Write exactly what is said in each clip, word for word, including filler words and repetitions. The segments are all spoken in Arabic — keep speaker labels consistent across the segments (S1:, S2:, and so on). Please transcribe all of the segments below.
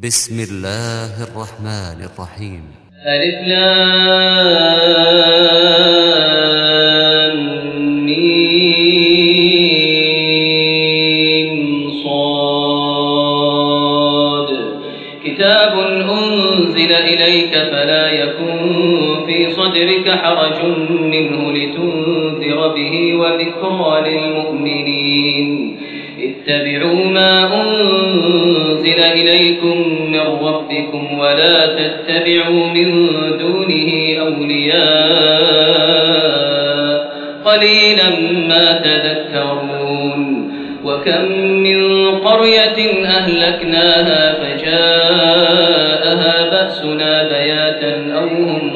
S1: بسم الله الرحمن الرحيم.
S2: ألف لام ميم صاد كتاب أنزل إليك فلا يكن في صدرك حرج منه لتنذر به وذكرى للمؤمنين. اتبعوا ما أنزل إليكم من ربكم ولا تتبعوا من دونه أولياء قليلا ما تذكرون. وكم من قرية أهلكناها فجاءها بأسنا بياتا أو هم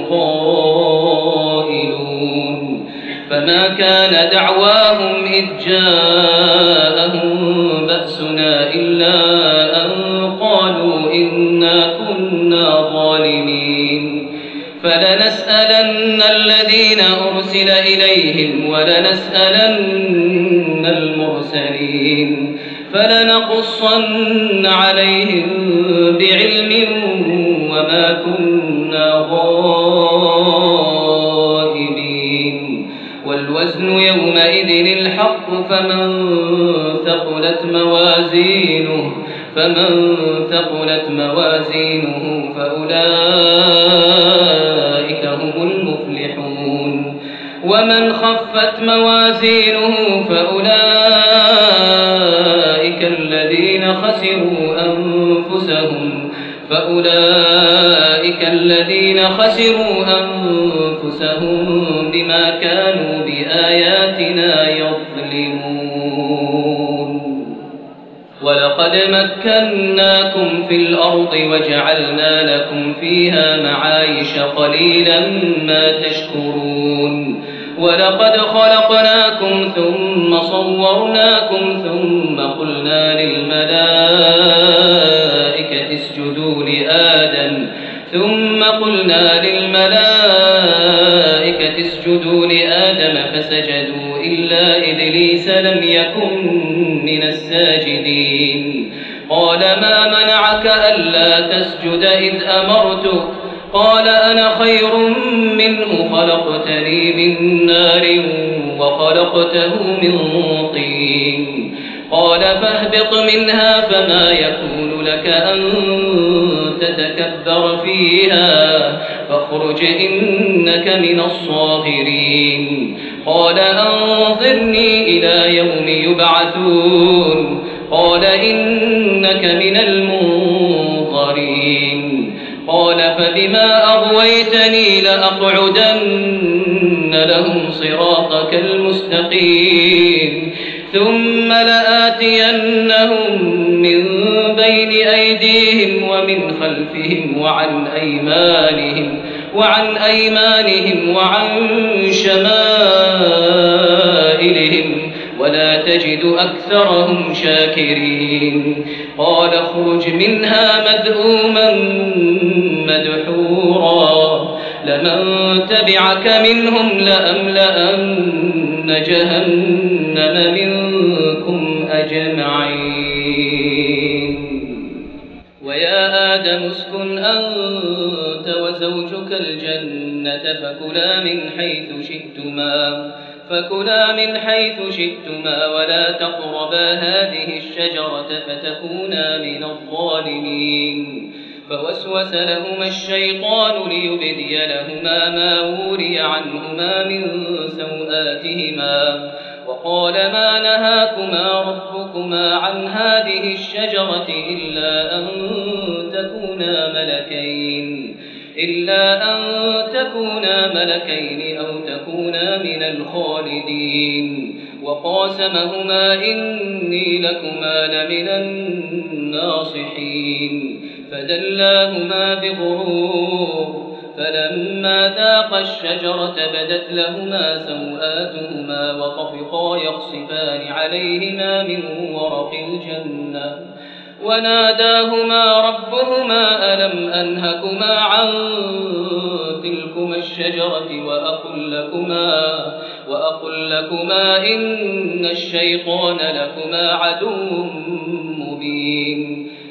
S2: قائلون. فما كان دعواهم إذ جاءهم بأسنا إلا أن قالوا إنا كنا ظالمين. فلنسألن الذين أرسل إليهم ولنسألن المرسلين فلنقصن عليهم بعلم وما كنا غائبين. والوزن يومئذ الحق فمن ثقلت موازينه فمن ثقلت موازينه فأولئك هم المفلحون. ومن خفت موازينه فأولئك الذين خسروا أنفسهم فأولئك الذين خسروا أنفسهم بما كانوا بآياتنا يظلمون. ولقد مكناكم في الأرض وجعلنا لكم فيها معايش قليلا ما تشكرون. ولقد خلقناكم ثم صورناكم ثم قلنا للملائكة اسجدوا لآدم ثم قلنا للملائكة اسجدوا لآدم فسجدوا إلا إبليس لم يكن من الساجدين. قال ما منعك ألا تسجد إذ أمرتك؟ قال أنا خير منه خلقتني من نار وخلقته من طين. قال فاهبط منها فما يكون لك أن تتكبر فيها فاخرج إنك من الصاغرين. قال أنظرني إلى يوم يبعثون. قال إنك من المنظرين. قال فبما أغويتني لأقعدن لهم صراطك المستقيم ثم لآتينهم من بين أيديهم ومن خلفهم وعن أيمانهم وعن أيمانهم وعن شمائلهم ولا تجد أكثرهم شاكرين. قال اخرج منها مذءوما مدحورا لمن تبعك منهم لأملأن جهنم منكم أجمعين. ويا آدم اسكن أنت وزوجك الجنة فكلا من حيث شئتما فكلا من حيث شئتما ولا تقربا هذه الشجرة فتكونا من الظالمين. فوسوس لهما الشيطان ليبدي لهما ما وري عنهما من سوآتهما وقال ما نهاكما ربكما عن هذه الشجرة إلا أن تكونا ملكين إلا أن تكونا ملكين أو تكونا من الخالدين. وقاسمهما إني لكما لمن الناصحين. فدلاهما بغرور فلما ذاقا الشجرة بدت لهما سوآتهما وطفقا يخصفان عليهما من ورق الجنة وناداهما ربهما ألم أنهكما عن تلكما الشجرة وأقل لكما, وأقل لكما إن الشيطان لكما عدو مبين.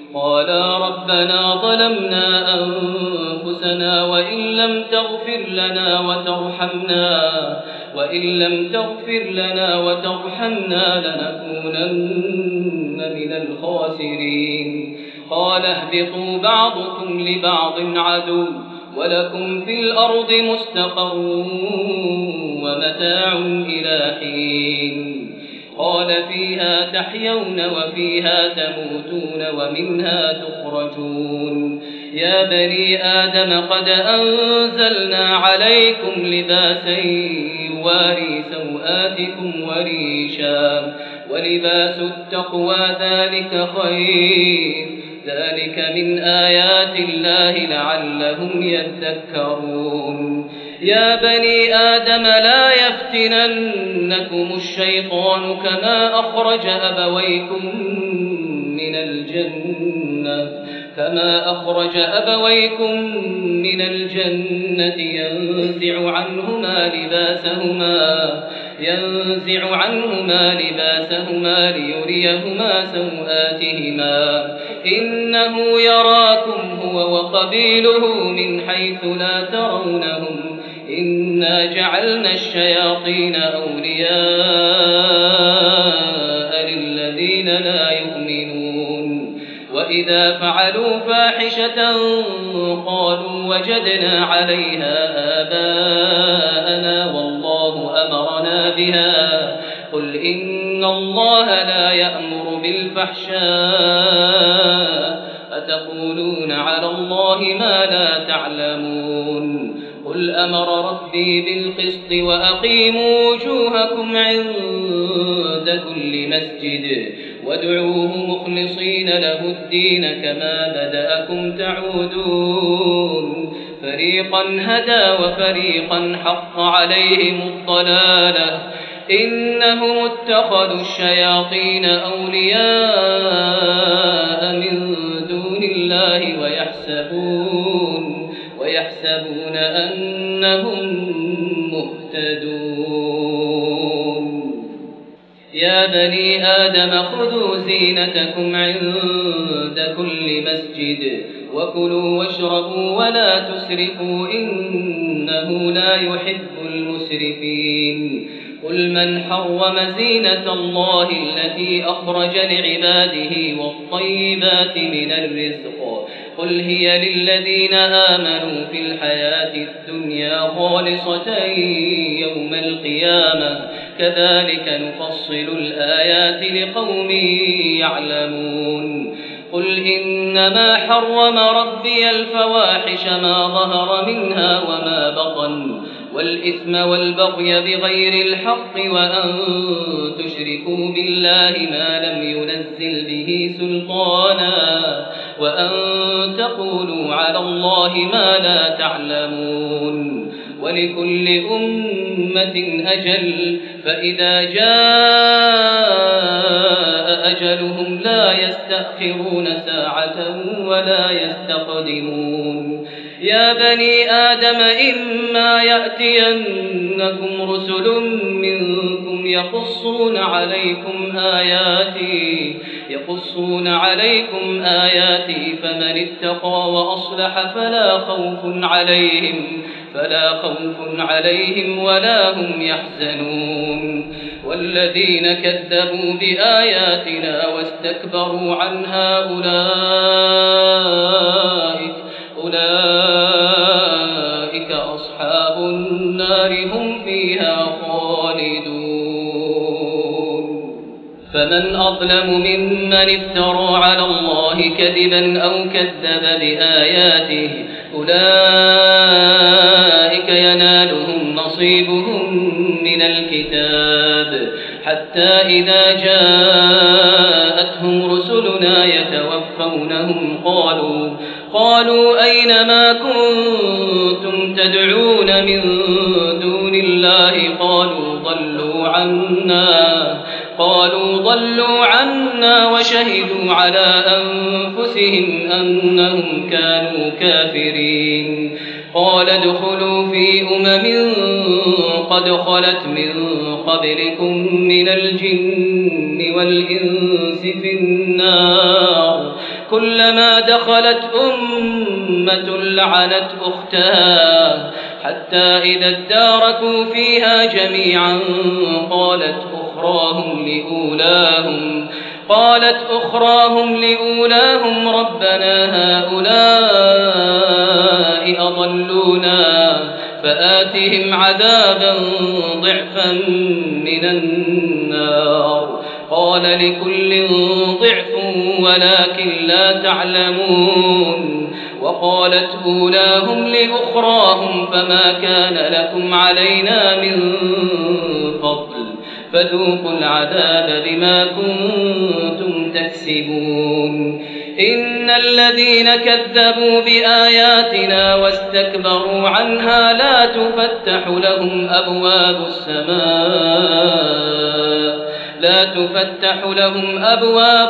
S2: قالا ربنا ظلمنا أنفسنا وإن لم تغفر لنا وترحمنا وإن لم تغفر لنا وترحمنا لنكونن من الخاسرين قال اهبطوا بعضكم لبعض عدو ولكم في الأرض مستقر ومتاع إلى حين قال فيها تحيون وفيها تموتون ومنها تخرجون يا بني آدم قد أنزلنا عليكم لباسا يواري سوآتكم وريشا ولباس التقوى ذلك خير ذلك من آيات الله لعلهم يذكرون يا بني آدم لا يفتننكم الشيطان كما أخرج أبويكم من الجنة كما أخرج أبويكم من الجنة ينزع عنهما لباسهما ينزع عنهما لباسهما ليريهما سوآتهما إنه يراكم هو وقبيله من حيث لا ترونهم إنا جعلنا الشياطين أولياء للذين لا يؤمنون وإذا فعلوا فاحشة قالوا وجدنا عليها آباءنا والله أمرنا بها قل إن الله لا يأمر بالفحشاء أتقولون على الله ما لا تعلمون قل أمر ربي بالقسط وأقيموا وجوهكم عند كل مسجد وادعوه مخلصين له الدين كما بدأكم تعودون فريقا هدى وفريقا حق عليهم الضلالة إنهم اتخذوا الشياطين أولياء من دون الله ويحسبون ويحسبون أنهم مهتدون يا بني آدم خذوا زينتكم عند كل مسجد وكلوا واشربوا ولا تسرفوا إنه لا يحب المسرفين قل من حرم زينة الله التي أخرج لعباده والطيبات من الرزق قل هي للذين آمنوا في الحياة الدنيا خالصة يوم القيامة كذلك نفصل الآيات لقوم يعلمون قل إنما حرم ربي الفواحش ما ظهر منها وما بطن والإثم والبغي بغير الحق وأن تشركوا بالله ما لم ينزل به سلطانا وأن تقولوا على الله ما لا تعلمون ولكل أمة أجل فإذا جاء أجلهم لا يستأخرون ساعة ولا يستقدمون يا بني آدم إما يأتينكم رسل منكم يقصون عليكم آياتي يقصون عليكم آياتي فمن اتقى وأصلح فلا خوف عليهم فلا خوف عليهم ولا هم يحزنون والذين كذبوا بآياتنا واستكبروا عنها أولئك أولئك أصحاب النار هم فيها خالدون فمن أظلم ممن افترى على الله كذبا أو كذب بآياته أولئك ينالهم نصيبهم من الكتاب حتى إذا جاءتهم رسلنا يتوفونهم قالوا قالوا أين ما كنتم تدعون من دون الله قالوا ضلوا عنا قالوا ضلوا عنا وشهدوا على أنفسهم أنهم كانوا كافرين قال ادخلوا في أمم قد خلت من قبلكم من الجن والإنس في النار كلما دخلت أمة لعنت أختها حتى إذا اداركوا فيها جميعا قالت أخراهم لأولاهم قالت أخراهم لأولاهم ربنا هؤلاء أضلونا فآتهم عذابا ضعفا من النار قال لكل ضعف ولكن لا تعلمون وقالت أولاهم لأخراهم فما كان لكم علينا من فضل فذوقوا العذاب بما كنتم تكسبون إن الذين كذبوا بآياتنا واستكبروا عنها لا تفتح لهم أبواب السماء لا تفتح لهم أبواب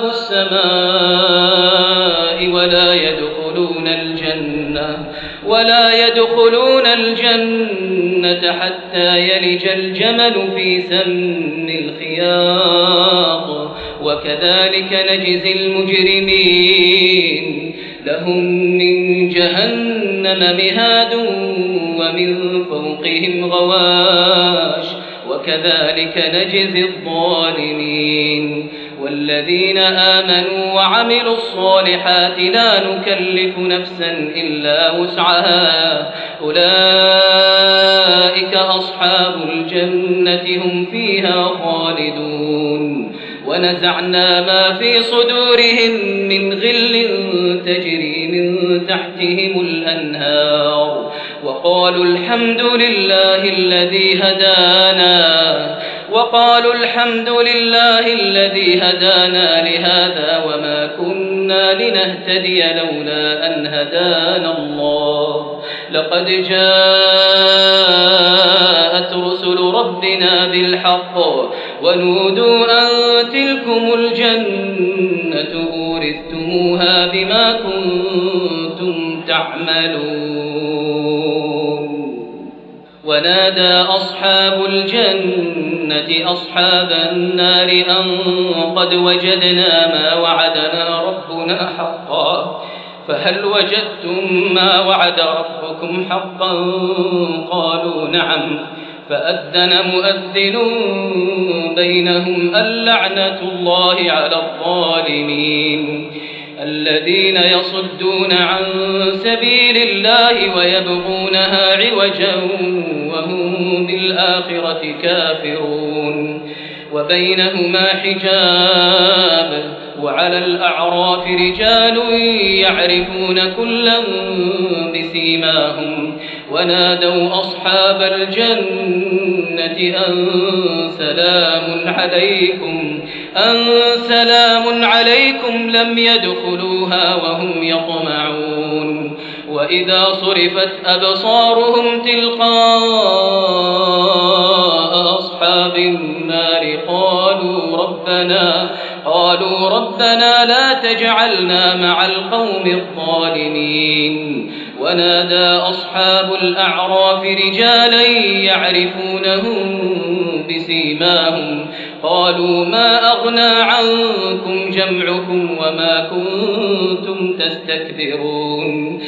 S2: السماء ولا يدخلون الجنة ولا يدخلون الجنة حتى يلج الجمل في سم الخياط وكذلك نجزي المجرمين لهم من جهنم مهاد ومن فوقهم غواش وكذلك نجزي الظالمين والذين آمنوا وعملوا الصالحات لا نكلف نفسا إلا وسعها أولئك أصحاب الجنة هم فيها خالدون ونزعنا ما في صدورهم من غل تجري من تحتهم الأنهار وقالوا الحمد لله الذي هدانا وقالوا الحمد لله الذي هدانا لهذا وما كنا لنهتدي لولا أن هدانا الله لقد جاءت رسل ربنا بالحق ونودوا أن تلكم الجنة أورثتموها بما كنتم تعملون ونادى أصحاب الجنة أصحاب النار أن قد وجدنا ما وعدنا ربنا حقا فهل وجدتم ما وعد ربكم حقا قالوا نعم فأذن مؤذن بينهم اللعنة الله على الظالمين الذين يصدون عن سبيل الله ويبغونها عوجا وهم بالآخرة كافرون وبينهما حجاب وعلى الأعراف رجال يعرفون كلا بسيماهم ونادوا أصحاب الجنة أن سلام عليكم أن سلام عليكم لم يدخلوها وهم يطمعون وإذا صرفت أبصارهم تلقاء أصحاب النار قالوا ربنا قالوا ربنا لا تجعلنا مع القوم الظالمين ونادى أصحاب الأعراف رجالا يعرفونهم بسيماهم قالوا ما أغنى عنكم جمعكم وما كنتم تستكبرون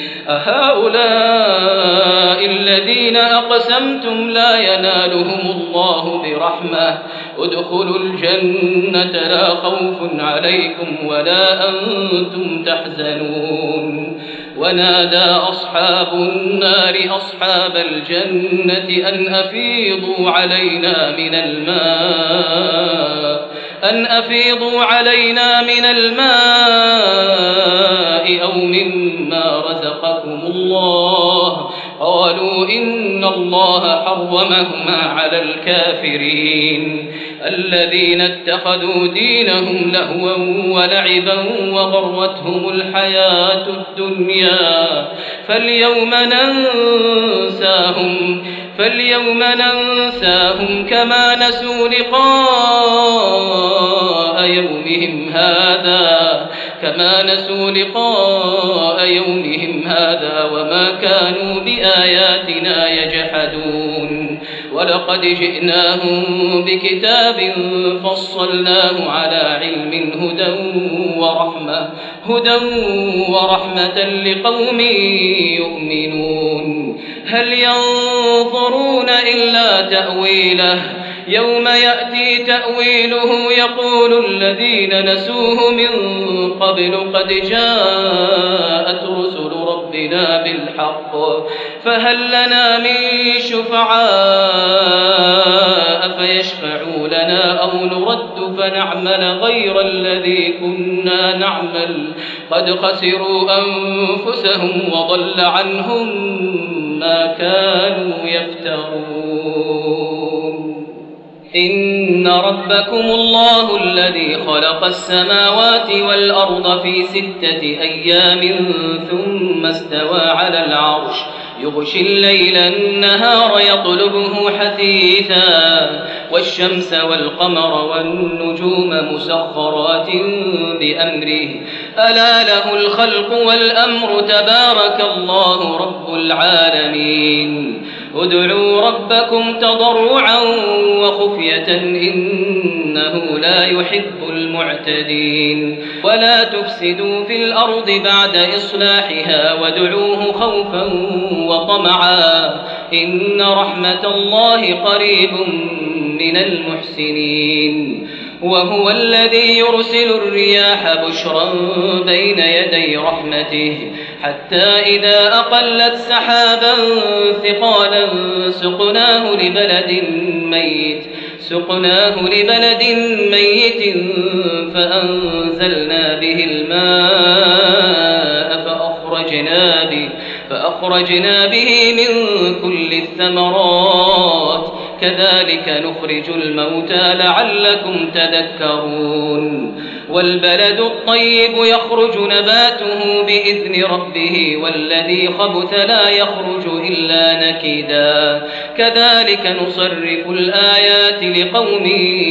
S2: أهؤلاء الذين أقسمتم لا ينالهم الله برحمة ادخلوا الجنة لا خوف عليكم ولا أنتم تحزنون ونادى أصحاب النار أصحاب الجنة أن أفيضوا علينا من الماء أن أفيضوا علينا من الماء أو مما رزقكم الله قالوا إن الله حرمهما على الكافرين الذين اتخذوا دينهم لهوا ولعبا وغرتهم الحياة الدنيا فاليوم ننساهم فاليوم ننساهم كما نسوا لقاء يومهم هذا كما نسوا لقاء يومهم هذا وما كانوا بآياتنا يجحدون ولقد جئناهم بكتاب فصلناه على علم هدى ورحمة هدى ورحمة لقوم يؤمنون هل ينظرون إلا تأويله يوم يأتي تأويله يقول الذين نسوه من قبل قد جاءت رسل ربنا بالحق فهل لنا من شفعاء فيشفعوا لنا أو نرد فنعمل غير الذي كنا نعمل قد خسروا أنفسهم وضل عنهم ما كانوا يفترون إن ربكم الله الذي خلق السماوات والأرض في ستة أيام ثم استوى على العرش يغشي الليل النهار يطلبه حثيثا والشمس والقمر والنجوم مسخرات بأمره ألا له الخلق والأمر تبارك الله رب العالمين ادعوا ربكم تضرعا وخفية إنه لا يحب المعتدين ولا تفسدوا في الأرض بعد إصلاحها وادعوه خوفا وطمعا إن رحمة الله قريب من المحسنين وهو الذي يرسل الرياح بشرا بين يدي رحمته حتى إذا أقلت سحابا ثقالا سقناه لبلد ميت سقناه لبلد ميت فأنزلنا به الماء فأخرجنا به فأخرجنا به من كل الثمرات كذلك نخرج الموتى لعلكم تذكرون والبلد الطيب يخرج نباته بإذن ربه والذي خبث لا يخرج إلا نكدا كذلك نصرف الآيات لقوم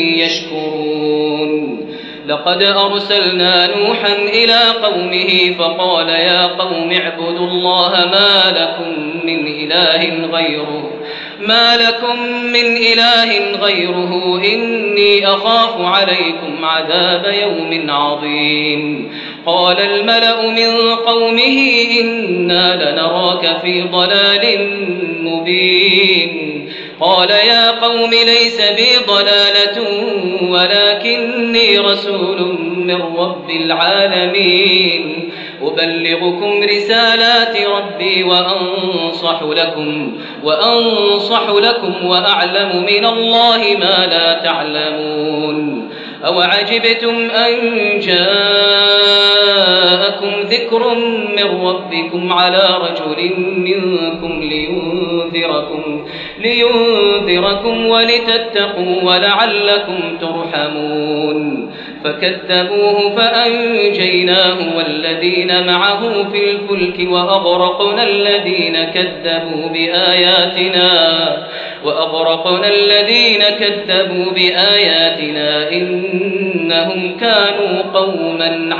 S2: يشكرون لقد أرسلنا نوحا إلى قومه فقال يا قوم اعبدوا الله ما لكم من إله غيره ما لكم من إله غيره إني أخاف عليكم عذاب يوم عظيم قال الملأ من قومه إنا لنراك في ضلال مبين قال يا قوم ليس بي ضلالة ولكني رسول من رب العالمين أبلغكم رسالات ربي وأنصح لكم وأنصح لكم وأعلم من الله ما لا تعلمون أوعجبتم أن جاءكم ذكر من ربكم على رجل منكم لينذركم لينذركم ولتتقوا ولعلكم ترحمون فكذبوه فأنجيناه والذين معه في الفلك وأغرقنا الذين كذبوا بآياتنا وأغرقنا الذين كذبوا بآياتنا إنهم كانوا قوما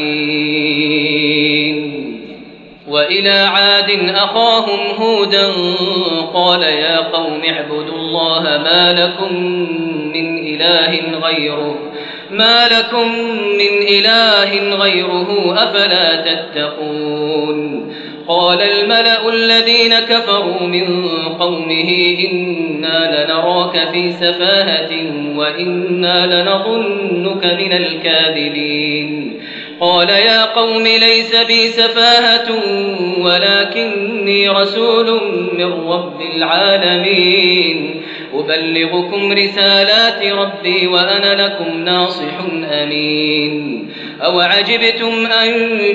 S2: عمين وإلى عاد أخاهم هودا قال يا قوم اعبدوا الله ما لكم من إله غيره ما لكم من إله غيره أفلا تتقون قال الملأ الذين كفروا من قومه إنا لنراك في سفاهة وإنا لنظنك من الكاذبين قال يا قوم ليس بي سفاهة ولكني رسول من رب العالمين أبلغكم رسالات ربي وأنا لكم ناصح أمين أوعجبتم أن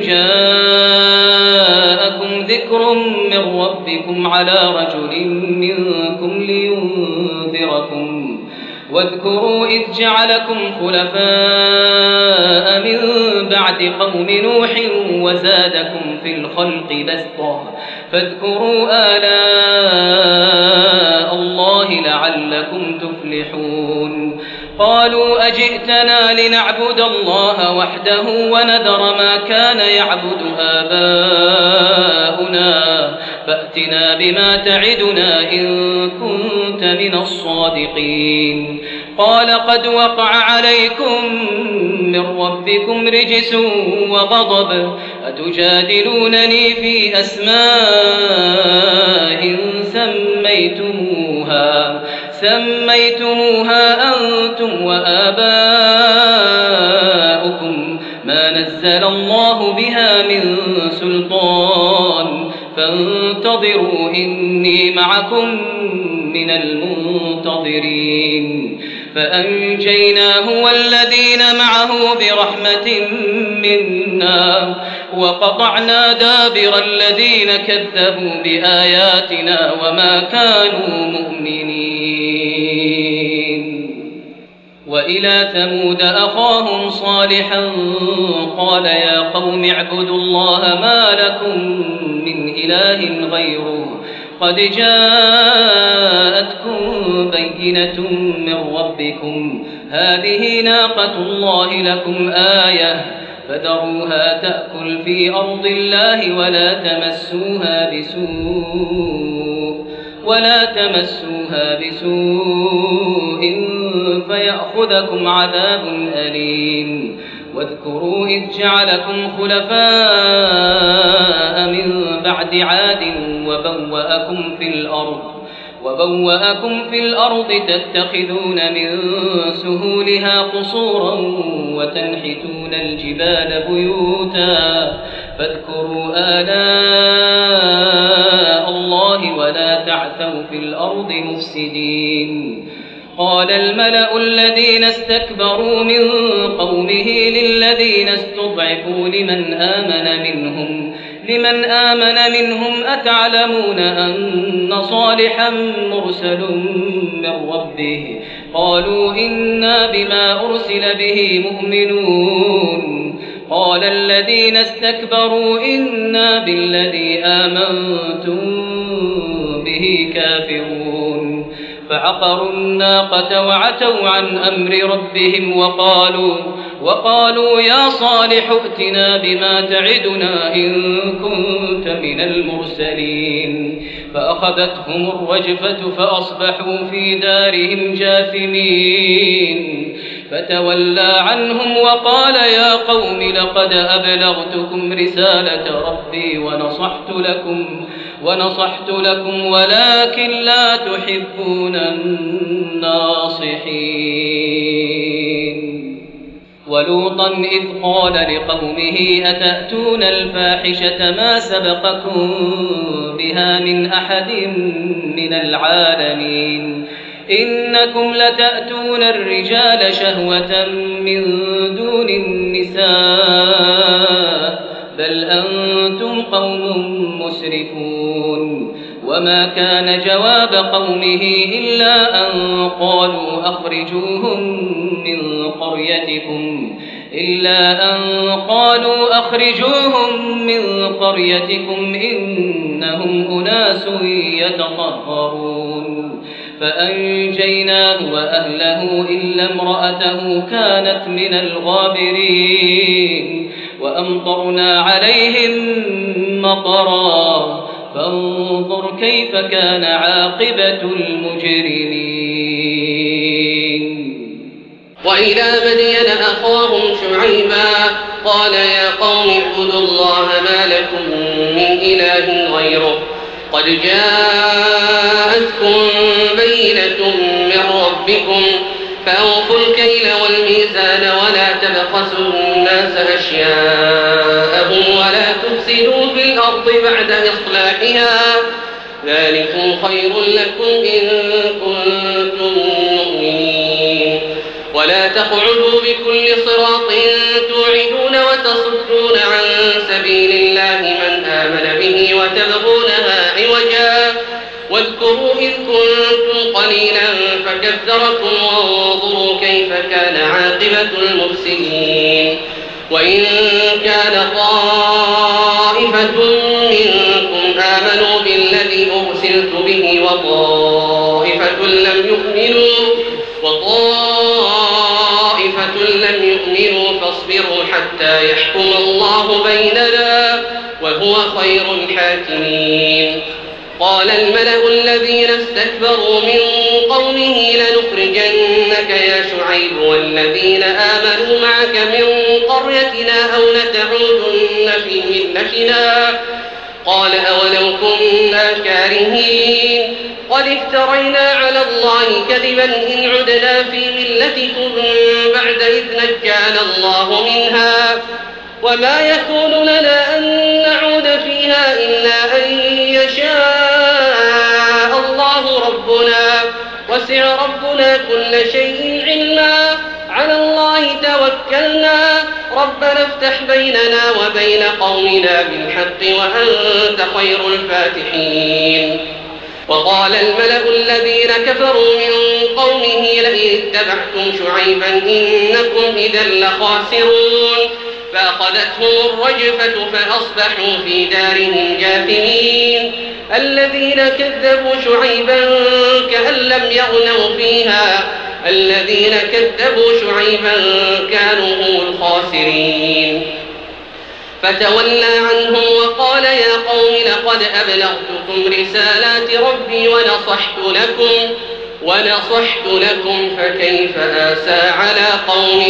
S2: جاءكم ذكر من ربكم على رجل منكم لينذركم واذكروا إذ جعلكم خلفاء من بعد قوم نوح وزادكم في الخلق بسطة فاذكروا آلاء الله لعلكم تفلحون قالوا أجئتنا لنعبد الله وحده ونذر ما كان يعبد آباؤنا فأتنا بما تعدنا إن كنت من الصادقين قال قد وقع عليكم من ربكم رجس وغضب أتجادلونني في أسماء سميتموها سميتموها أنتم وآباؤكم ما نزل الله بها من سلطان فانتظروا إني معكم من المنتظرين فأنجيناه والذين معه برحمة منا وقطعنا دابر الذين كذبوا بآياتنا وما كانوا مؤمنين وإلى ثمود أخاهم صالحا قال يا قوم اعبدوا الله ما لكم من إله غيره قد جاءتكم بينة من ربكم هذه ناقة الله لكم آية فذروها تأكل في أرض الله ولا تمسوها بسوء ولا تمسوها بسوء فيأخذكم عذاب أليم واذكروا إذ جعلكم خلفاء من بعد عاد وبوأكم في الأرض وبوأكم في الأرض تتخذون من سهولها قصورا وتنحتون الجبال بيوتا فاذكروا آلاء الله ولا تعثوا في الأرض مفسدين قال الملأ الذين استكبروا من قومه للذين استضعفوا لمن آمن منهم لمن آمن منهم أتعلمون أن صالحا مرسل من ربه قالوا إنا بما أرسل به مؤمنون قال الذين استكبروا إنا بالذي آمنتم به كافرون فعقروا الناقة وعتوا عن أمر ربهم وقالوا وقالوا يا صالح ائتنا بما تعدنا إن كنت من المرسلين فأخذتهم الرجفة فأصبحوا في دارهم جاثمين فتولى عنهم وقال يا قوم لقد أبلغتكم رسالة ربي ونصحت لكم ونصحت لكم ولكن لا تحبون الناصحين ولوطا إذ قال لقومه أتأتون الفاحشة ما سبقكم بها من أحد من العالمين إنكم لتأتون الرجال شهوة من دون النساء بل أنتم قوم مسرفون وما كان جواب قومه إلا أن قالوا أخرجوهم من قريتكم إلا أن قالوا أخرجوهم من قريتكم إنهم أناس يتطهرون فأنجيناه وأهله إلا امرأته كانت من الغابرين وأمطرنا عليهم مطرا فانظر كيف كان عاقبة المجرمين
S3: وإلى مدين أخاهم شعيبا قال يا قوم اعبدوا الله ما لكم من إله غيره قد جاءتكم بينة من ربكم فأوفوا الكيل والميزان ولا تبخسوا الناس أشياءهم ولا تفسدوا في الأرض بعد إصلاحها ذلكم خير لكم إن كنتم مؤمنين ولا تقعدوا بكل صراط توعدون وتصدون عن سبيل الله من آمن به وتبغونها عوجا واذكروا إذ كنتم قليلا فكثركم وانظروا كيف كان عاقبة المفسدين وإن كان طائفة منكم آمنوا بالذي أرسلت به وطائفة لم يؤمنوا وطائفة لم يؤمنوا فاصبروا حتى يحكم الله بيننا وهو وهو خير الحاكمين. قال الملأ الذين استكبروا من قومه لنخرجنك يا شعيب والذين آمنوا معك من قريتنا أو لتعودن في ملتنا. قال أولو كنا كارهين قد افترينا على الله كذبا إن عدنا في ملتكم بعد إذ نجانا الله منها وما يكون لنا أن نعود فيها إلا أن يشاء الله ربنا وسع ربنا كل شيء علما على الله توكلنا ربنا افتح بيننا وبين قومنا بالحق وأنت خير الفاتحين. وقال الملأ الذين كفروا من قومه لئن اتبعتم شعيبا إنكم إذا لخاسرون فأخذتهم الرجفة فأصبحوا في دارهم جاثمين. الذين كذبوا شعيبا كأن لم يغنوا فيها الذين كذبوا شعيبا كانوا هم الخاسرين. فتولى عنهم وقال يا قوم لقد أبلغتكم رسالات ربي ونصحت لكم ونصحت لكم فكيف آسى على قوم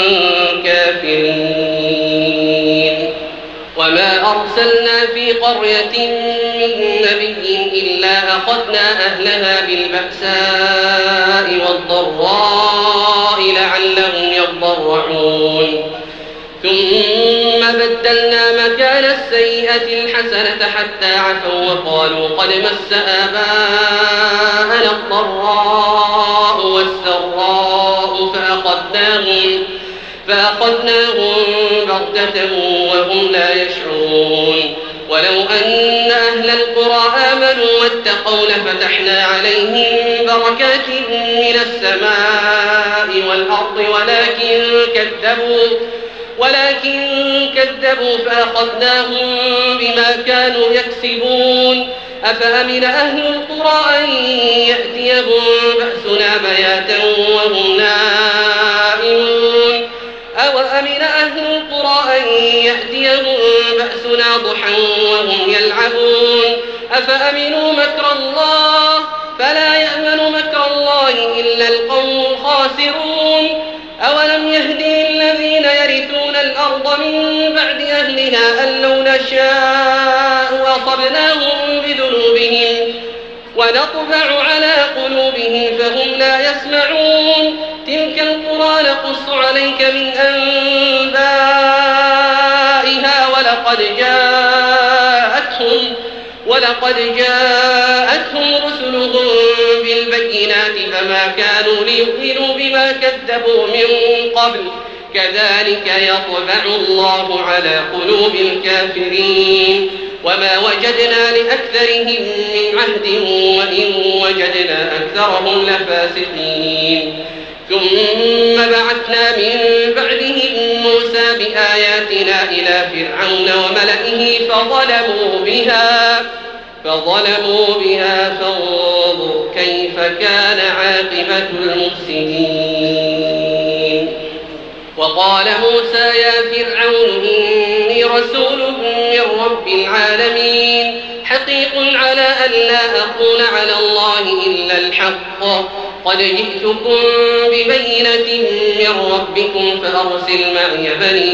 S3: كافرين. وما أرسلنا في قرية من نبي إلا أخذنا أهلها بالبأساء والضراء لعلهم يضرعون ثم بدلنا مكان السيئة الحسنة حتى عفوا وقالوا قد مس آباءنا الضراء والسراء فأخذناهم فأخذناهم بغتة وهم لا يشعرون. ولو أن أهل القرى آمنوا واتقوا لفتحنا عليهم بركات من السماء والأرض ولكن كذبوا ولكن كذبوا فأخذناهم بما كانوا يكسبون. أفأمن أهل القرى أن يأتيهم بأسنا بياتا وهم نائمون أو أمن أهل القرى أن يأتيهم بأسنا ضحى وهم يلعبون أفأمنوا مكر الله فلا يأمن مكر الله إلا القوم الخاسرون. أولم يهدي الذين يرثون الأرض من بعد أهلها أن لو نشاء أصبناهم بذنوبهم ونطبع على قلوبهم فهم لا يسمعون. تلك القرى نقص عليك من أنبائها ولقد جاءتهم ولقد جاءتهم رسلهم بالبينات فما كانوا ليؤمنوا بما كذبوا من قبل كذلك يطبع الله على قلوب الكافرين. وما وجدنا لأكثرهم من عهد وإن وجدنا أكثرهم لفاسقين. ثم بعثنا من بعدهم موسى بآياتنا إلى فرعون وملئه فظلموا بها فظلموا بها فانظر كيف كان عاقبة المفسدين. وقال موسى يا فرعون إني رسول من رب العالمين حقيق على أن لا أقول على الله إلا الحق قد جئتكم ببينة من ربكم فأرسل معي بني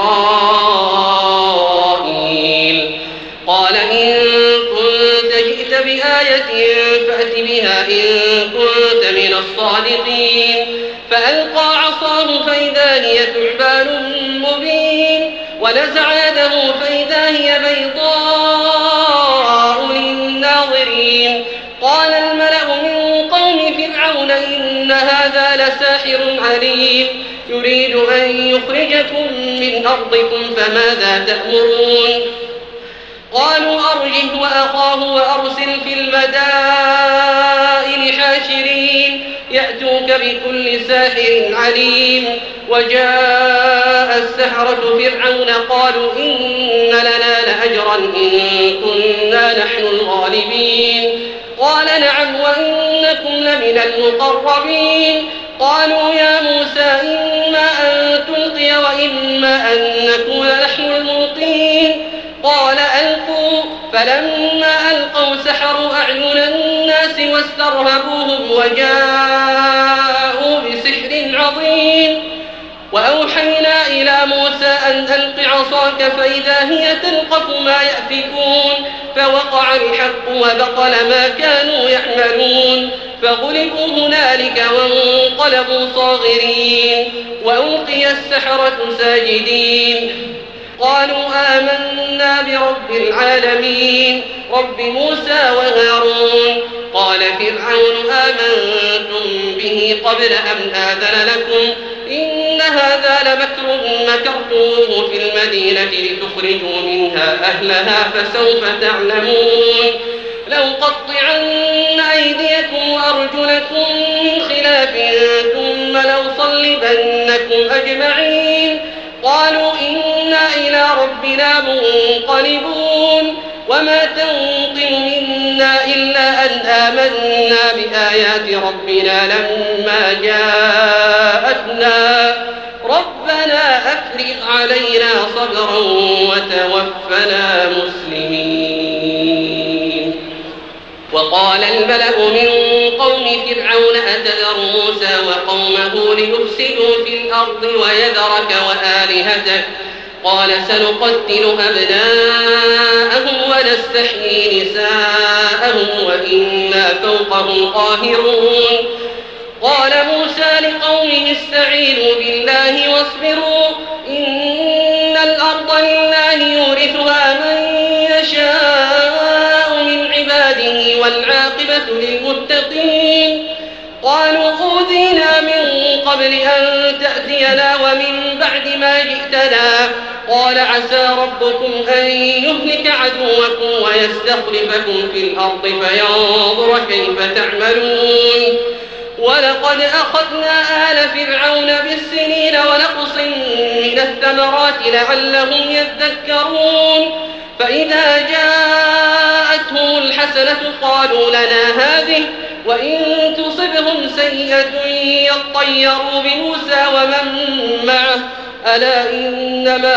S3: إسرائيل. قال إن كنت جئت بآية فأت بها إن كنت من الصادقين. فألقى عصاه فإذا هي ثعبان مبين ونزع يده فإذا هي بيضاء للناظرين. قال الملأ من قوم فرعون إن هذا لساحر عليم يريد أن يخرجكم من أرضكم فماذا تأمرون. قالوا أرجه وأخاه وأرسل في المدائن حاشرين يأتوك بكل ساحر عليم. وجاء السحرة فرعون قالوا إن لنا لأجرا إن كنا نحن الغالبين. قال نعم وإنكم لمن المقربين. قالوا يا موسى إما أن تلقي وإما أن نكون نحن الملقين. قال ألقوا، فلما ألقوا سحروا أعين الناس واسترهبوهم وجاءوا بسحر عظيم. وأوحينا إلى موسى أن ألق عصاك فإذا هي تلقف ما يأفكون، فوقع الحق وبطل ما كانوا يعملون، فغلبوا هنالك وانقلبوا صاغرين، وألقي السحرة ساجدين، قالوا آمنا برب العالمين رب موسى وهارون. قال فرعون آمنتم به قبل أن آذن لكم إن هذا لمكر مكرتموه في المدينة لتخرجوا منها أهلها فسوف تعلمون. لأقطعن أيديكم وأرجلكم من خلاف ثم لأصلبنكم أجمعين. قالوا إنا إلى ربنا منقلبون. وما تنقم منا إلا أن آمنا بآيات ربنا لما جاءتنا ربنا أفرغ علينا صبرا وتوفنا مسلمين. وقال الملأ من قوم فرعون أتذر موسى وقومه ليفسدوا في الأرض ويذرك وآلهتك؟ قال سنقتل أبناءهم ونستحيي نساءهم وإنا فوقهم قاهرون. قال موسى لقومه استعينوا بالله واصبروا إن الأرض لله يورثها من يشاء من عباده والعاقبة للمتقين. قالوا أوذينا من قبل أن تأتينا ومن بعد ما جئتنا. قال عسى ربكم أن يهلك عدوكم ويستخلفكم في الأرض فينظر كيف تعملون. ولقد أخذنا آل فرعون بالسنين ونقص من الثمرات لعلهم يذكرون. فإذا جاءتهم الحسنة قالوا لنا هذه وإن تصبهم سيئة يطيروا بموسى ومن معه ألا إنما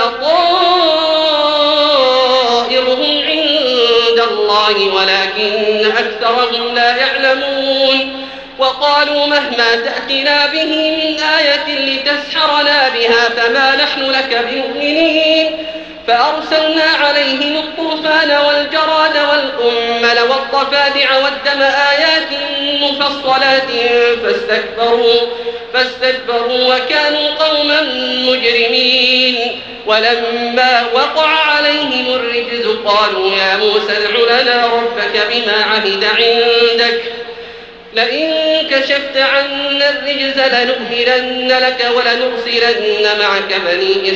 S3: طائرهم عند الله ولكن أكثرهم لا يعلمون. وقالوا مهما تأتنا به من آية لتسحرنا بها فما نحن لك بمؤمنين. فأرسلنا عليهم الطوفان والجراد والقمل والضفادع والدم آيات مفصلات فاستكبروا, فاستكبروا وكانوا قوما مجرمين. ولما وقع عليهم الرجز قالوا يا موسى ادع لنا ربك بما عهد عندك لئن كشفت عنا الرجز لنؤمنن لك ولنرسلن معك بني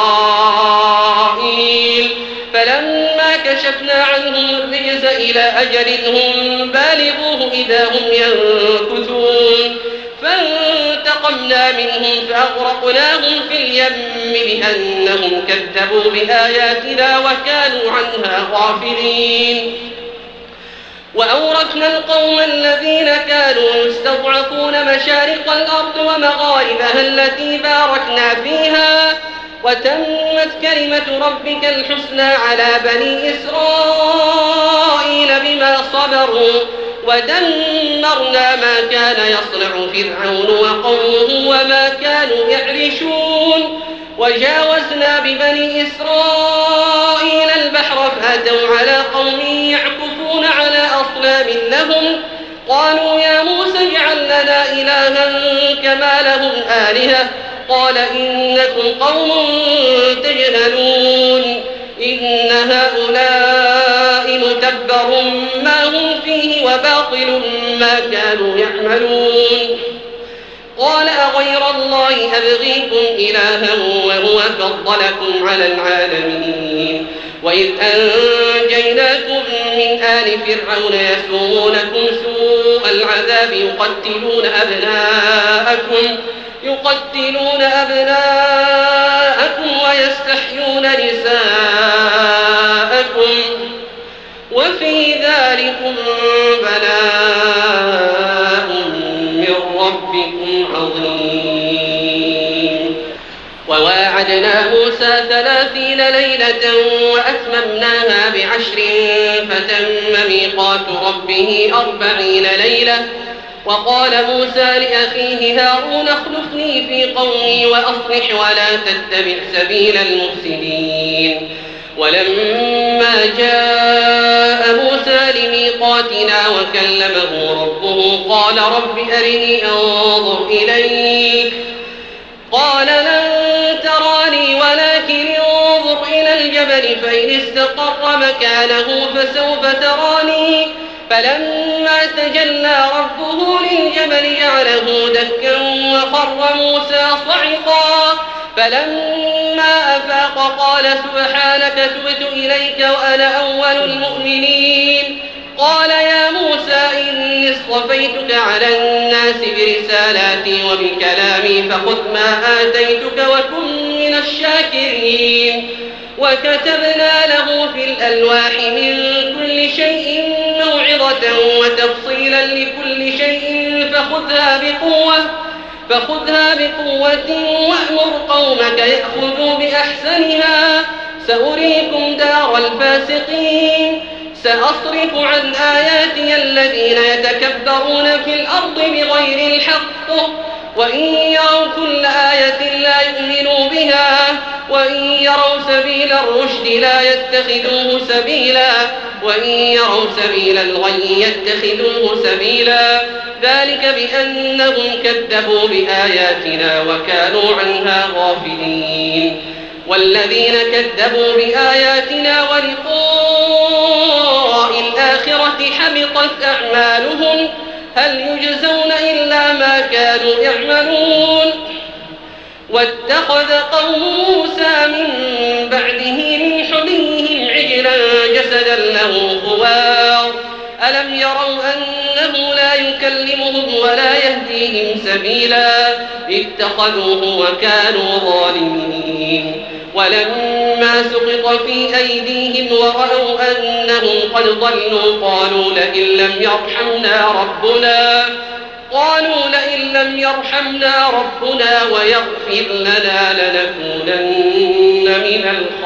S3: إسرائيل. فلما كشفنا عنهم الرجز إلى أجل هم بالغوه إذا هم ينكثون فانتقمنا منهم فأغرقناهم في اليم بأنهم كذبوا بآياتنا وكانوا عنها غافلين. وأورثنا القوم الذين كانوا يستضعفون مشارق الأرض ومغاربها التي باركنا فيها وتمت كلمة ربك الحسنى على بني إسرائيل بما صبروا ودمرنا ما كان يصنع فرعون وقومه وما كانوا يعرشون. وجاوزنا ببني إسرائيل البحر فأتوا على قوم يعكفون على أصنام لهم قالوا يا موسى اجعل لنا إلها كما لهم آلهة قال إنكم قوم تجهلون إن هؤلاء متبر ما هم فيه وباطل ما كانوا يعملون. قال أغير الله أبغيكم إلها وهو فضلكم على العالمين. وإذ أنجيناكم من آل فرعون يسومونكم سوء العذاب يقتلون أبناءكم يقتلون أبناءكم ويستحيون نساءكم وفي ذلكم بلاء من ربكم عظيم. وواعدنا موسى ثلاثين ليلة ليلة وأتممناها بعشر فتم ميقات ربه أربعين ليلة. وقال موسى لأخيه هارون اخلفني في قومي وأصلح ولا تتبع سبيل المفسدين. ولما جاء موسى لميقاتنا وكلمه ربه قال رب أرني أنظر إليك قال لن تراني ولكن انظر إلى الجبل فإن استقر مكانه فسوف تراني. فلما تجلى ربه للجبل جعله دكا وخر موسى صعقا. فلما أفاق قال سبحانك تبت إليك وأنا أول المؤمنين. قال يا موسى إني اصطفيتك على الناس برسالاتي وبكلامي فخذ ما آتيتك وكن من الشاكرين. وكتبنا له في الألواح من كل شيء موعظة وتفصيلا لكل شيء فخذها بقوة فخذها بقوة وأمر قومك يأخذوا بأحسنها سأريكم دار الفاسقين. سأصرف عن آياتي الذين يتكبرون في الأرض بغير الحق وإن يروا كل آية لا يؤمنوا بها وإن يروا سبيل الرشد لا يتخذوه سبيلا وإن يروا سبيل الغي يتخذوه سبيلا. ذلك بأنهم كذبوا بآياتنا وكانوا عنها غافلين. والذين كذبوا بآياتنا ولقاء الآخرة حبطت أعمالهم هل يجزون إلا ما كانوا يعملون. واتخذ قوم موسى من بعده من حليهم عجلا جسدا له خوار ألم يروا أنه لا يكلمهم ولا يهديهم سبيلا اتخذوه وكانوا ظالمين. ولما سقط في أيديهم ورأوا أنهم قد ضلوا قالوا لئن لم يرحمنا ربنا قالوا لئن لم يرحمنا ربنا ويغفر لنا لنكونن من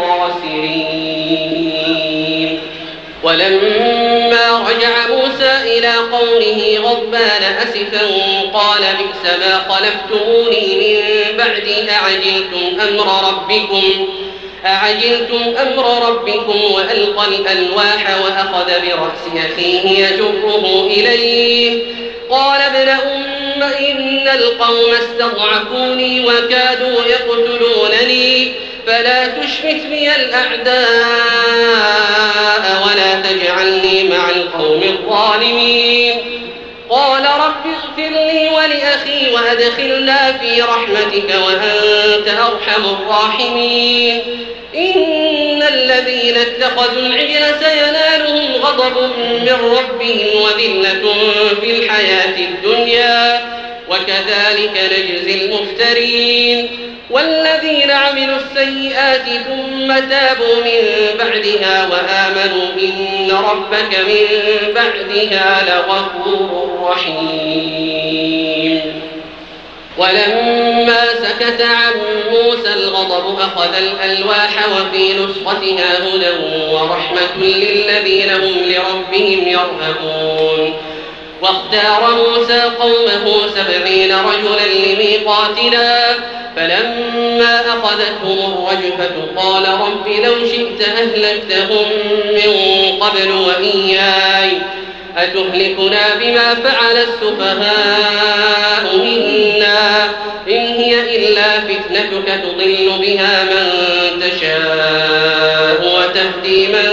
S3: الخاسرين. ولما رجع موسى إلى قومه غضبان أسفا قال بئس ما خلفتموني من بعدي أعجلتم أمر ربكم أعجلتم أمر ربكم وألقى الألواح وأخذ برأس أخيه يجره إليه قال ابن أم إن القوم استضعفوني وكادوا يقتلونني فلا تشمت بي الأعداء ولا تجعلني مع القوم الظالمين. قال رب اغفر لي ولأخي وأدخلنا في رحمتك وأنت أرحم الراحمين. إن الذين اتخذوا العجل سينالهم غضب من ربهم وذلة في الحياة الدنيا وكذلك نجزي المفترين. والذين عملوا السيئات ثم تابوا من بعدها وآمنوا إن ربك من بعدها لغفور رحيم. ولما سكت عن موسى الغضب أخذ الألواح وفي نسختها هدى ورحمة للذين هم لربهم يرهبون. واختار موسى قومه سبعين رجلا لميقاتنا فلما أخذتهم الرجفة قال رب لو شئت أهلكتهم من قبل وإياي أتهلكنا بما فعل السفهاء منا إن هي إلا فتنتك تضل بها من تشاء وتهدي من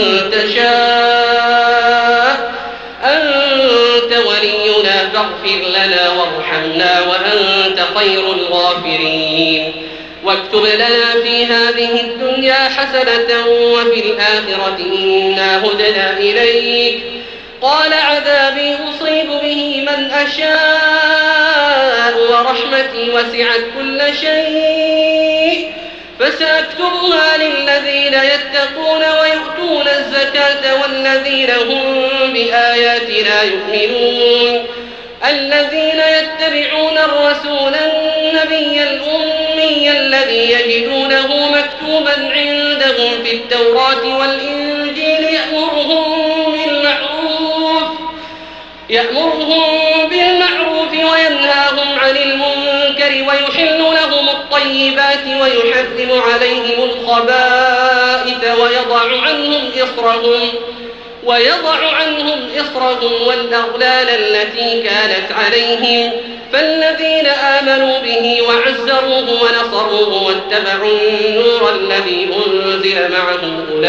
S3: تشاء أنت ولينا فاغفر لنا وارحمنا وأنت خير الغافرين. واكتب لنا في هذه الدنيا حسنة وفي الآخرة إنا هدنا إليك. قال عذابي أصيب به من أشاء ورحمتي وسعت كل شيء فسأكتبها للذين يتقون ويؤتون الزكاة والذين هم بآياتنا يؤمنون الذين يتبعون الرسول النبي الأمي الذي يجدونه مكتوبا عندهم في التوراة والإنجيل يأمرهم بالمعروف يأمرهم بالمعروف وينهاهم عن المنكر ويحل لهم الطيبات ويحرم عليهم الخبائث ويضع عنهم إصرهم ويضع عنهم إصرهم والأغلال التي كانت عليهم فالذين آمنوا به وعزروه ونصروه واتبعوا النور الذي أنزل معه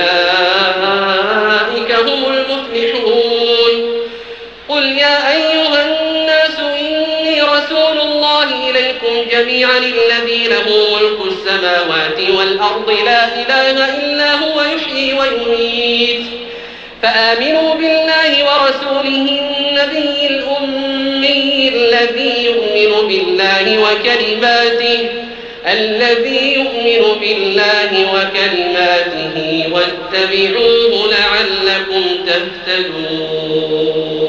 S3: أولئك هم المفلحون. قل يا أيها الناس إني رسول الله إليكم جميعا الذي له ملك السماوات والأرض لا إله إلا هو يحيي ويميت فآمنوا بالله ورسوله النبي الأمي الذي يؤمن بالله وكلماته الذي يؤمن بالله وكلماته واتبعوه لعلكم تهتدون.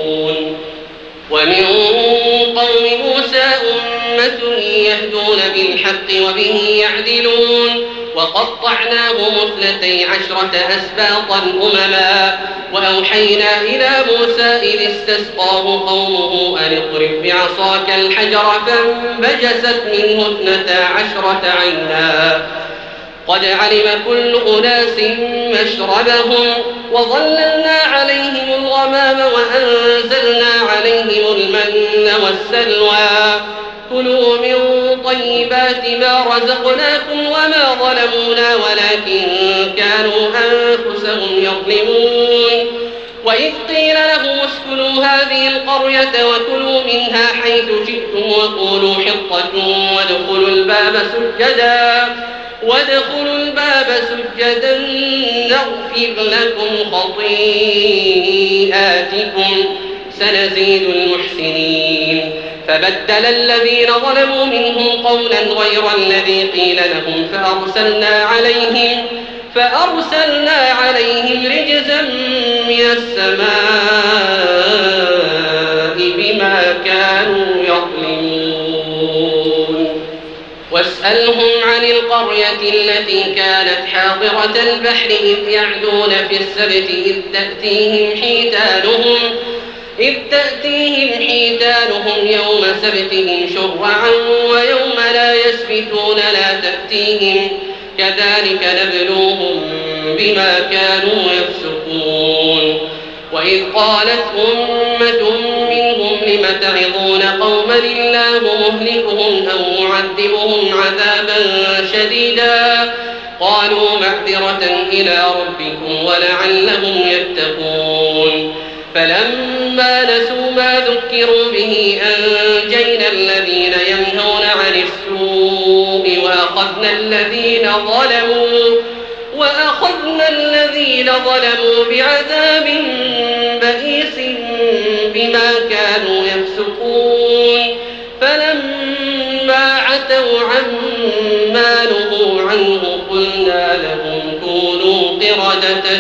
S3: ومن قوم موسى أمة يهدون بالحق وبه يعدلون وقطعناهم اثنتي عشرة أسباطا أمما وأوحينا إلى موسى إذ استسقاه قومه أن اضرب بعصاك الحجر فانبجست منه اثنتا عشرة عينا قد علم كل أناس مشربهم وظللنا عليهم الغمام وأنزلنا عليهم المن والسلوى كلوا من طيبات ما رزقناكم وما ظلمونا ولكن كانوا أنفسهم يظلمون. وإذ قيل لهم اسكنوا هذه القرية وكلوا منها حيث شئتم وقولوا حطة وادخلوا الباب سجدا وادخلوا الباب سجدا نغفر لكم خطيئاتكم سنزيد المحسنين. فبدل الذين ظلموا منهم قولا غير الذي قيل لهم فأرسلنا عليهم فأرسلنا عليهم رجزا من السماء بما كانوا يظلمون. واسألهم عن القرية التي كانت حاضرة البحر إذ يعدون في السبت إذ تأتيهم حيتانهم إذ تأتيهم حيتانهم يوم سبتهم شرعا ويوم لا يسبتون لا تأتيهم كذلك نبلوهم بما كانوا يفسقون. وإذ قالت أمة منهم لم تعظون قوما الله مهلكهم أو معذبهم عذابا شديدا قالوا معذرة إلى ربكم ولعلهم يتقون. فلما نسوا ما ذكروا به أنجينا الذين ينهون عن السوء وأخذنا الذين ظلموا وأخذنا الذين ظلموا بعذاب بئيس بما كانوا يفسقون. فلما عتوا عما نهوا عنه قلنا لهم كونوا قردة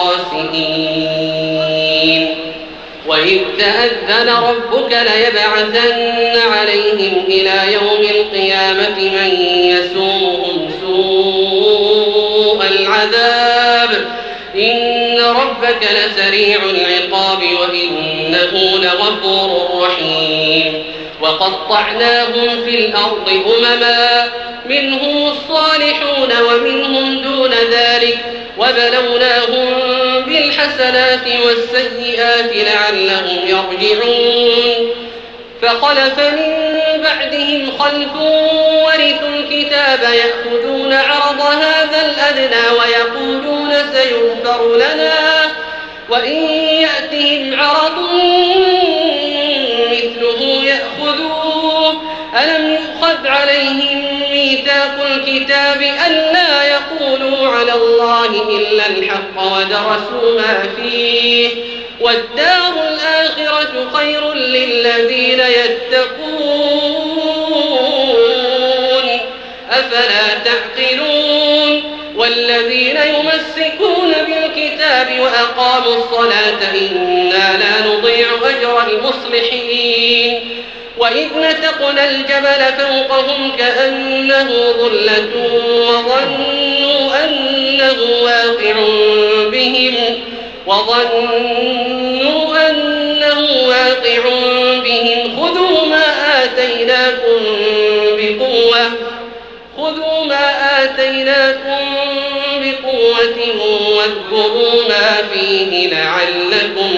S3: خاسئين. وإذ تأذن ربك ليبعثن عليهم إلى يوم القيامة من يسومهم سوء العذاب إن ربك لسريع العقاب وإنه لغفور رحيم. وقطعناهم في الأرض أمما منهم الصالحون ومنهم دون ذلك وبلوناهم بالحسنات والسيئات لعلهم يرجعون. فخلف من بعدهم خلف ورثوا الكتاب يأخذون عرض هذا الأدنى ويقولون سيغفر لنا وإن يأتهم عرض مثله يأخذوه ألم يؤخذ عليهم ميثاق الكتاب ألا يقولوا على الله إلا الحق ودرسوا ما فيه والدار الآخرة خير للذين يتقون أفلا تعقلون. والذين يمسكون بالكتاب وأقاموا الصلاة إنا لا نضيع أجر المصلحين وإذ نتقنا الجبل فوقهم كأنه ظلة وظنوا أنه واقع بهم وظنوا أنه واقع بهم خذوا ما آتيناكم بقوة خذوا ما آتيناكم بقوة واذكروا ما فيه لعلكم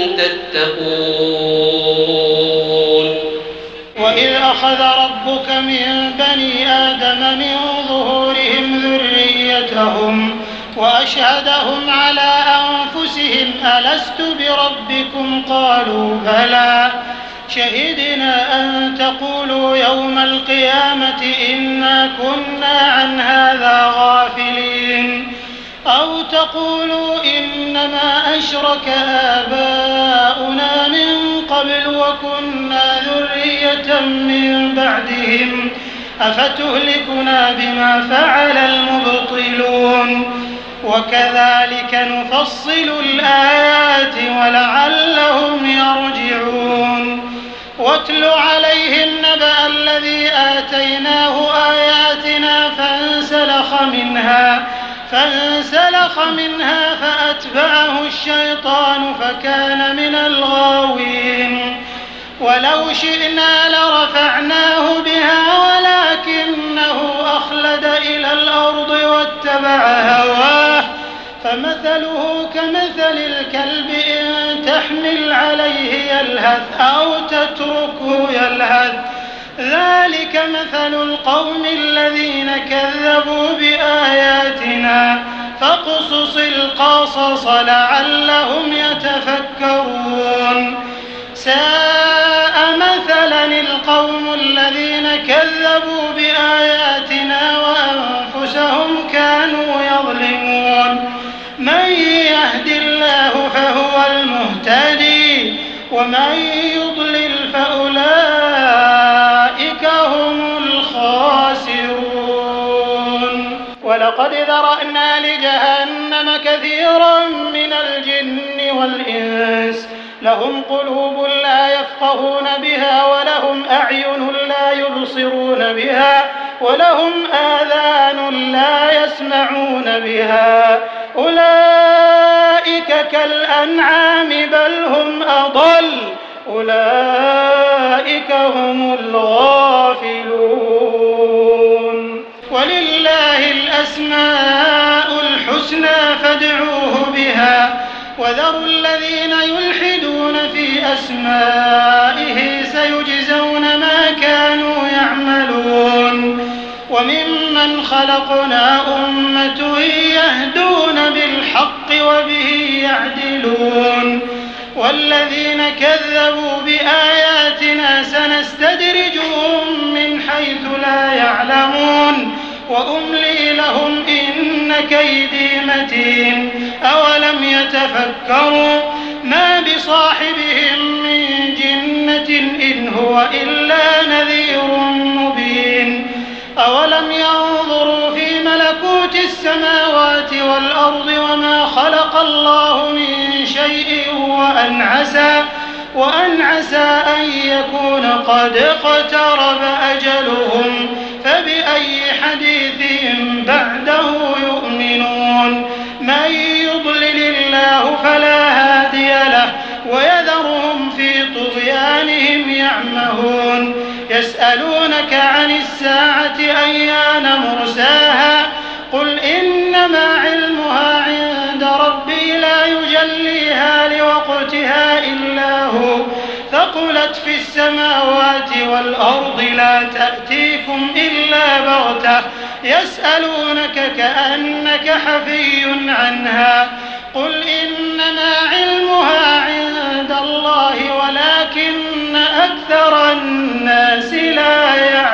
S3: تتقون.
S4: وإذ أخذ ربك من بني آدم من ظهورهم ذريتهم وأشهدهم على أنفسهم ألست بربكم قالوا بلى شهدنا أن تقولوا يوم القيامة إنا كنا عن هذا غافلين أو تقولوا إنما أشرك آباؤنا من قبل وكنا ذرية من بعدهم أفتهلكنا بما فعل المبطلون وكذلك نفصل الآيات ولعلهم يرجعون. واتل عليهم نبأ الذي آتيناه آياتنا فانسلخ منها فانسلخ منها فأتبعه الشيطان فكان من الغاوين ولو شئنا لرفعناه بها ولكنه أخلد إلى الأرض واتبع هواه فمثله كمثل الكلب إن تحمل عليه يلهث أو تتركه يلهث ذلك مثل القوم الذين كذبوا بآياتنا فاقصص القصص لعلهم يتفكرون. ساء مثلا القوم الذين كذبوا بآياتنا وأنفسهم كانوا يظلمون. من يهد الله فهو المهتدي ومن يضلل فأولئك هم الخاسرون. ولقد ذرأنا لجهنم كثيرا من الجن والإنس لهم قلوب لا يفقهون بها ولهم أعين لا يبصرون بها ولهم آذان لا يسمعون بها أولئك كالأنعام بل هم أضل أولئك هم الغافلون. ولله الأسماء الحسنى فادعوه بها وذروا الذين يلحدون في أسمائه سيجزون ما كانوا يعملون. وممن خلقنا أمة يهدون بالحق وبه يعدلون. والذين كذبوا بآياتنا سنستدرجهم من حيث لا يعلمون وأملي لهم إن كيدي متين. أولم يتفكروا ما بصاحبهم من جنة إن هو إلا نذير مبين. أولم ينظروا في ملكوت السماوات والأرض وما خلق الله من شيء وأن عسى وأن عسى أن يكون قد اقترب أجلهم فبأي حديث بعده يؤمنون. من يضلل الله فلا هادي له ويذرهم في طغيانهم يعمهون. يسألونك عن الساعة أيان مرساها قل إنما علمها عند ربي لا يجليها لوقتها إلا هو ثقلت في السماوات والأرض لا تأتيكم إلا بغتة يسألونك كأنك حفي عنها قل إنما علمها عند الله ولكن أكثر الناس لا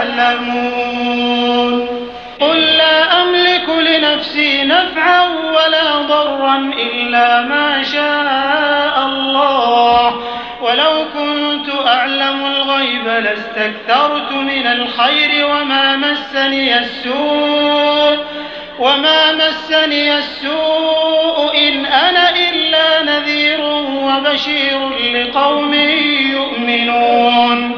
S4: يعلمون. قل لا أملك لنفسي نفعا ولا ضرا إلا ما شاء الله ولو كنت أعلم الغيب لاستكثرت من الخير وما مسني السوء وما مسني السوء إن أنا إلا نذير وبشير لقوم يؤمنون.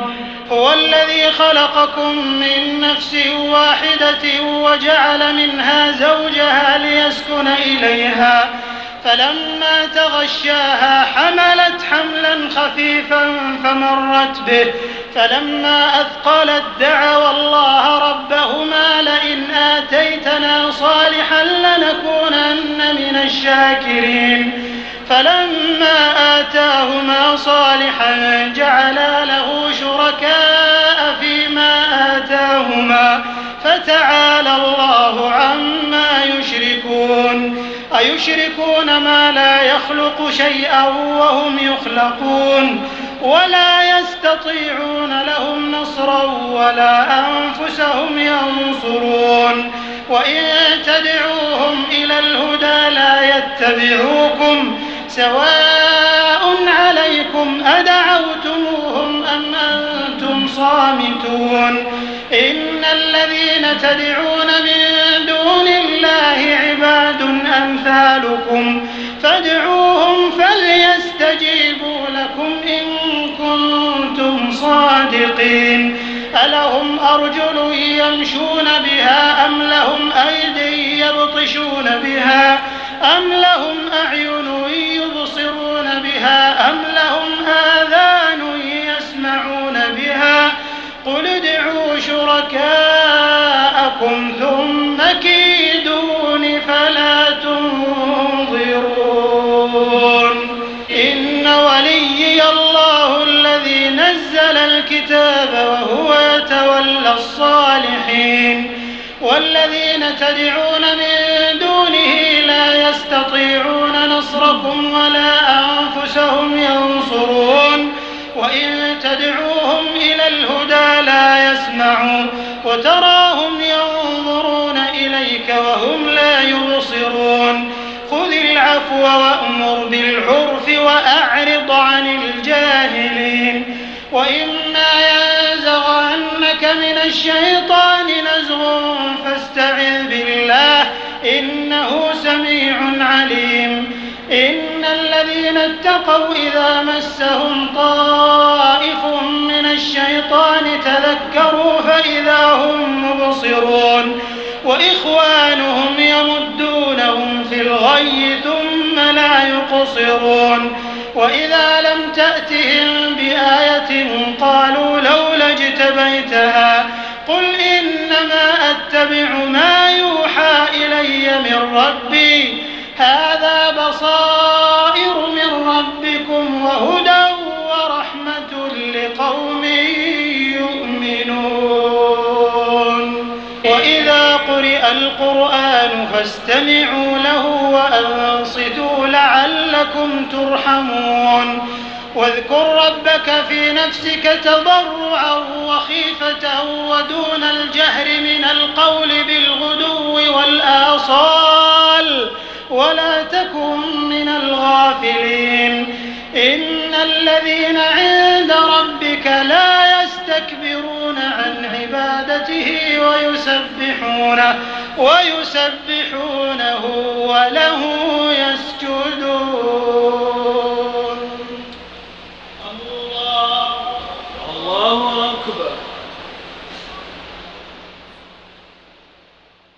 S4: هو الذي خلقكم من نفس واحدة وجعل منها زوجها ليسكن إليها فلما تغشاها حملت حملا خفيفا فمرت به فلما أثقلت دعوا الله ربهما لئن آتيتنا صالحا لنكونن من الشاكرين فلما آتاهما صالحا جعلا له شركاء فيما آتاهما فتعالى الله عما يشركون أيشركون ما لا يخلق شيئا وهم يخلقون ولا يستطيعون لهم نصرا ولا أنفسهم ينصرون وإن تدعوهم إلى الهدى لا يتبعوكم سواء عليكم أدعوتموهم أم أنتم صامتون إن الذين تدعون من دون الله عباد أمثالكم فادعوهم فليستجيبوا لكم إن كنتم صادقين ألهم أرجل يمشون بها أم لهم أيدي يبطشون بها أم لهم أعين يبصرون بها أم لهم آذان يسمعون بها قل ادعوا شركاءكم ثم كيدون فلا تنظرون إن وليي الله الذي نزل الكتاب وهو يتولى الصالحين والذين تدعون من دونه لا يستطيعون نصركم ولا أنفسهم ينصرون وإن تدعوهم إلى الهدى لا يسمعون وتراهم ينظرون إليك وهم لا يبصرون خذ العفو وأمر بالعرف وأعرض عن الجاهلين وإما ينزغنك من الشيطان نزغ فاستعذ بالله إنه سميع عليم إن الذين اتقوا إذا مسهم طائف من الشيطان تذكروا فإذا هم مبصرون وإخوانهم يمدونهم في الغي ثم لا يقصرون وإذا لم تأتهم بآية قالوا لولا اجتبيتها قل إنما أتبع ما يوحى إلي من ربي هذا بصائر من ربكم وهدى ورحمة لقوم يؤمنون وإذا قرئ القرآن فاستمعوا له وأنصتوا لعلكم ترحمون واذكر ربك في نفسك تضرعا وخيفة ودون الجهر من القول بالغدو والآصال ولا تكن من الغافلين إن الذين عند ربك لا يستكبرون عن عبادته ويسبحونه ويسبحونه وله يسجدون الله الله أكبر